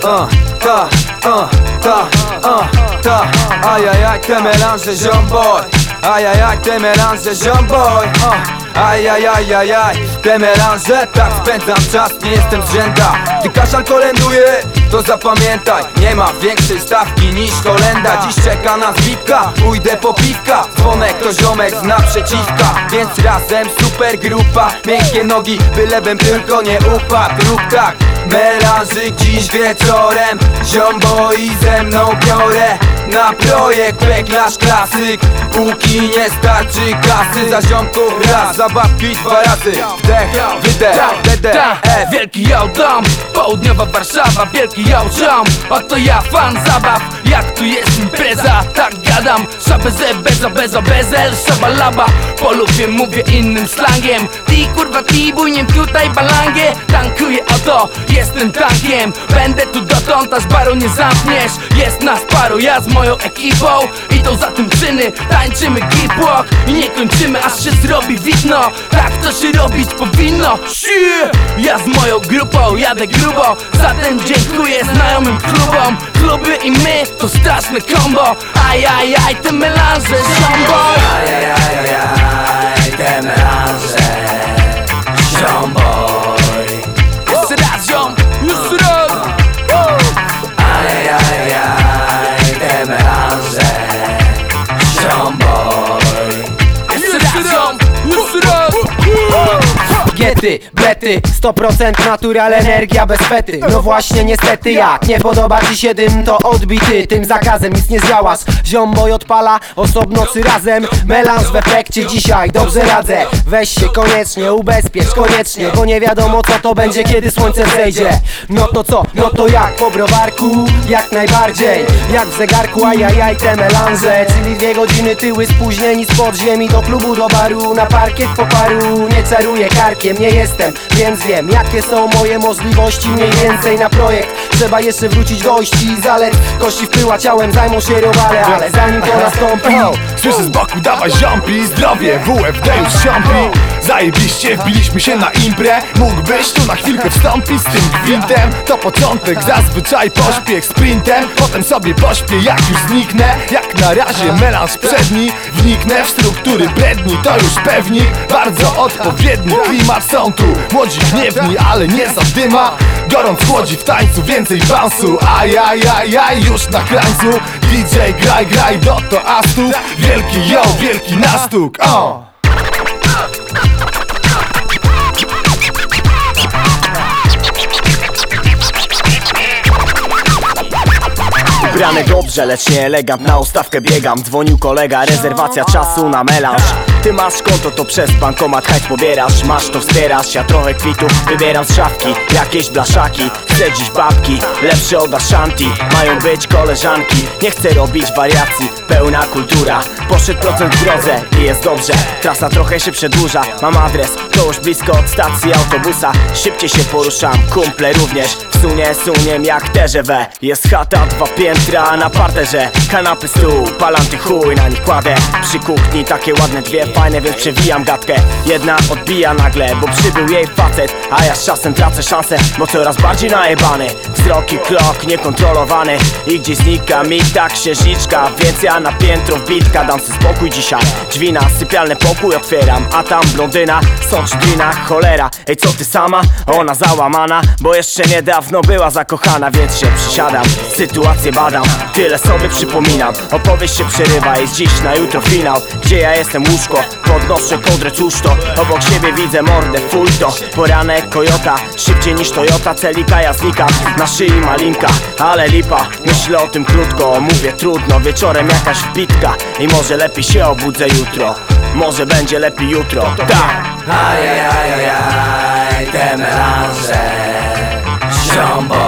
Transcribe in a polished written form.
Ajajaj, te melanże ziomboj. Ajajaj, te melanże ziomboj. Ajajajajaj, te melanże. Tak spędzam czas, nie jestem z rzęda. Gdy kaszal kolenduje, to zapamiętaj, nie ma większej stawki niż kolenda. Dziś czeka nas bibka, pójdę po piwka. Dzwonek to ziomek z naprzeciwka, więc razem super grupa. Miękkie nogi, bylebym tylko nie upadł. Rób tak, melanżyk dziś wieczorem. Ziombo i ze mną biorę na projekt Peklarz klasyk. Póki nie starczy kasy, za ziomków raz, za babki dwa razy. Wdech, wydech, DDF. Wielki yo dom, południowa Warszawa, wielki yo ziom. Oto ja, fan zabaw, jak tu jest impreza, tak gadam. Szabeze, bezo, bezel, szabalaba. Po lubie mówię innym slangiem. Ty kurwa, ty bujniem tutaj balangę. Tankuję, oto jestem tankiem. Będę tu dotąd, aż baru nie zamkniesz. Jest nas paru, ja z moją ekipą. Idą za tym czyny, tańczymy gipłok. I nie kończymy, aż się zrobi widno. Tak to się robić powinno. Ja z moją grupą jadę grubo. Zatem dziękuję znajomym klubom. Kluby i my to straszne kombo. Ajajaj, te melanże ziomboj. Ajajajajaj, te melanże ziomboj. Jeszcze raz ziom, jeszcze raz. Ajajajajaj, te melanże ziomboj. Jeszcze raz ziom, jeszcze raz. Giety, blety, 100% natural, energia bez fety. No właśnie niestety jak nie podoba ci się dym, to odbity tym zakazem nic nie zdziałasz. Ziomboj odpala, osobnocy razem. Melanż w efekcie dzisiaj, dobrze radzę. Weź się koniecznie, ubezpiecz koniecznie, bo nie wiadomo co to będzie, kiedy słońce zejdzie. No to co, no to jak po browarku, jak najbardziej. Jak w zegarku, ajajaj, te melanże. Czyli 2 godziny tyły spóźnieni z podziemi do klubu, do baru, na parkiet po paru. Nie czaruję karkiem, nie jestem, więc wiem jakie są moje możliwości mniej więcej na projekt. Trzeba jeszcze wrócić do iści i zalet. Kości w pyła ciałem zajmą się robale, ale zanim to nastąpi, słyszę z boku, dawaj ziompi, zdrowie, WFD już siąpi. Zajebiście, wbiliśmy się na imprę. Mógłbyś tu na chwilkę wstąpić z tym gwintem? To początek, zazwyczaj pośpiech sprintem. Potem sobie pośpię, jak już zniknę. Jak na razie melanż przedni. Wniknę w struktury bredni, to już pewnik. Bardzo odpowiedni klimat są tu. Młodzi gniewni, ale nie zadyma. Gorąc chłodzi w tańcu, więcej bounce'u. Ajajajaj, już na krańcu. DJ graj do toastu. Wielki yo, wielki nastuk. ubrany dobrze, lecz nie elegant, na ustawkę biegam. Dzwonił kolega, rezerwacja czasu na melanż. Ty masz konto, to przez bankomat hajs pobierasz. Masz to wspierasz, ja trochę kwitów wybieram z szafki. Jakieś blaszaki, chcę dziś babki, lepsze od Ashanti. Mają być koleżanki, nie chcę robić wariacji. Pełna kultura, poszedł procent w drodze i jest dobrze. Trasa trochę się przedłuża, mam adres, to już blisko od stacji autobusa. Szybciej się poruszam, kumple również. Suniem jak TGV. Jest chata, 2 piętra na parterze. Kanapy, stół, palanty, chuj na nich kładę. Przy kuchni takie ładne 2, fajne, więc przewijam gadkę. Jedna odbija nagle, bo przybył jej facet. A ja z czasem tracę szansę, bo coraz bardziej najebany. Wzrok i krok niekontrolowany i gdzieś znika mi ta księżniczka. Więc ja na piętro wbitka, dam sobie spokój dzisiaj. Drzwi na sypialny pokój otwieram, a tam blondyna, sącz glina, cholera. Ej, co ty sama? Ona załamana, bo jeszcze niedawno była zakochana. Więc się przysiadam, sytuację badam, tyle sobie przypominam. Opowieść się przerywa, jest dziś na jutro finał. Gdzie ja jestem, łóżko, podnoszę kołdrę, cóż to? Obok siebie widzę mordę, fuj to. Poranek Kojota, szybciej niż Toyota. Celika ja znikam, na szyi malinka, ale lipa. Myślę o tym krótko, mówię trudno. Wieczorem jakaś wbitka i może lepiej się obudzę jutro. Może będzie lepiej jutro, tak. Ajajajajaj, te melanże ziomboj.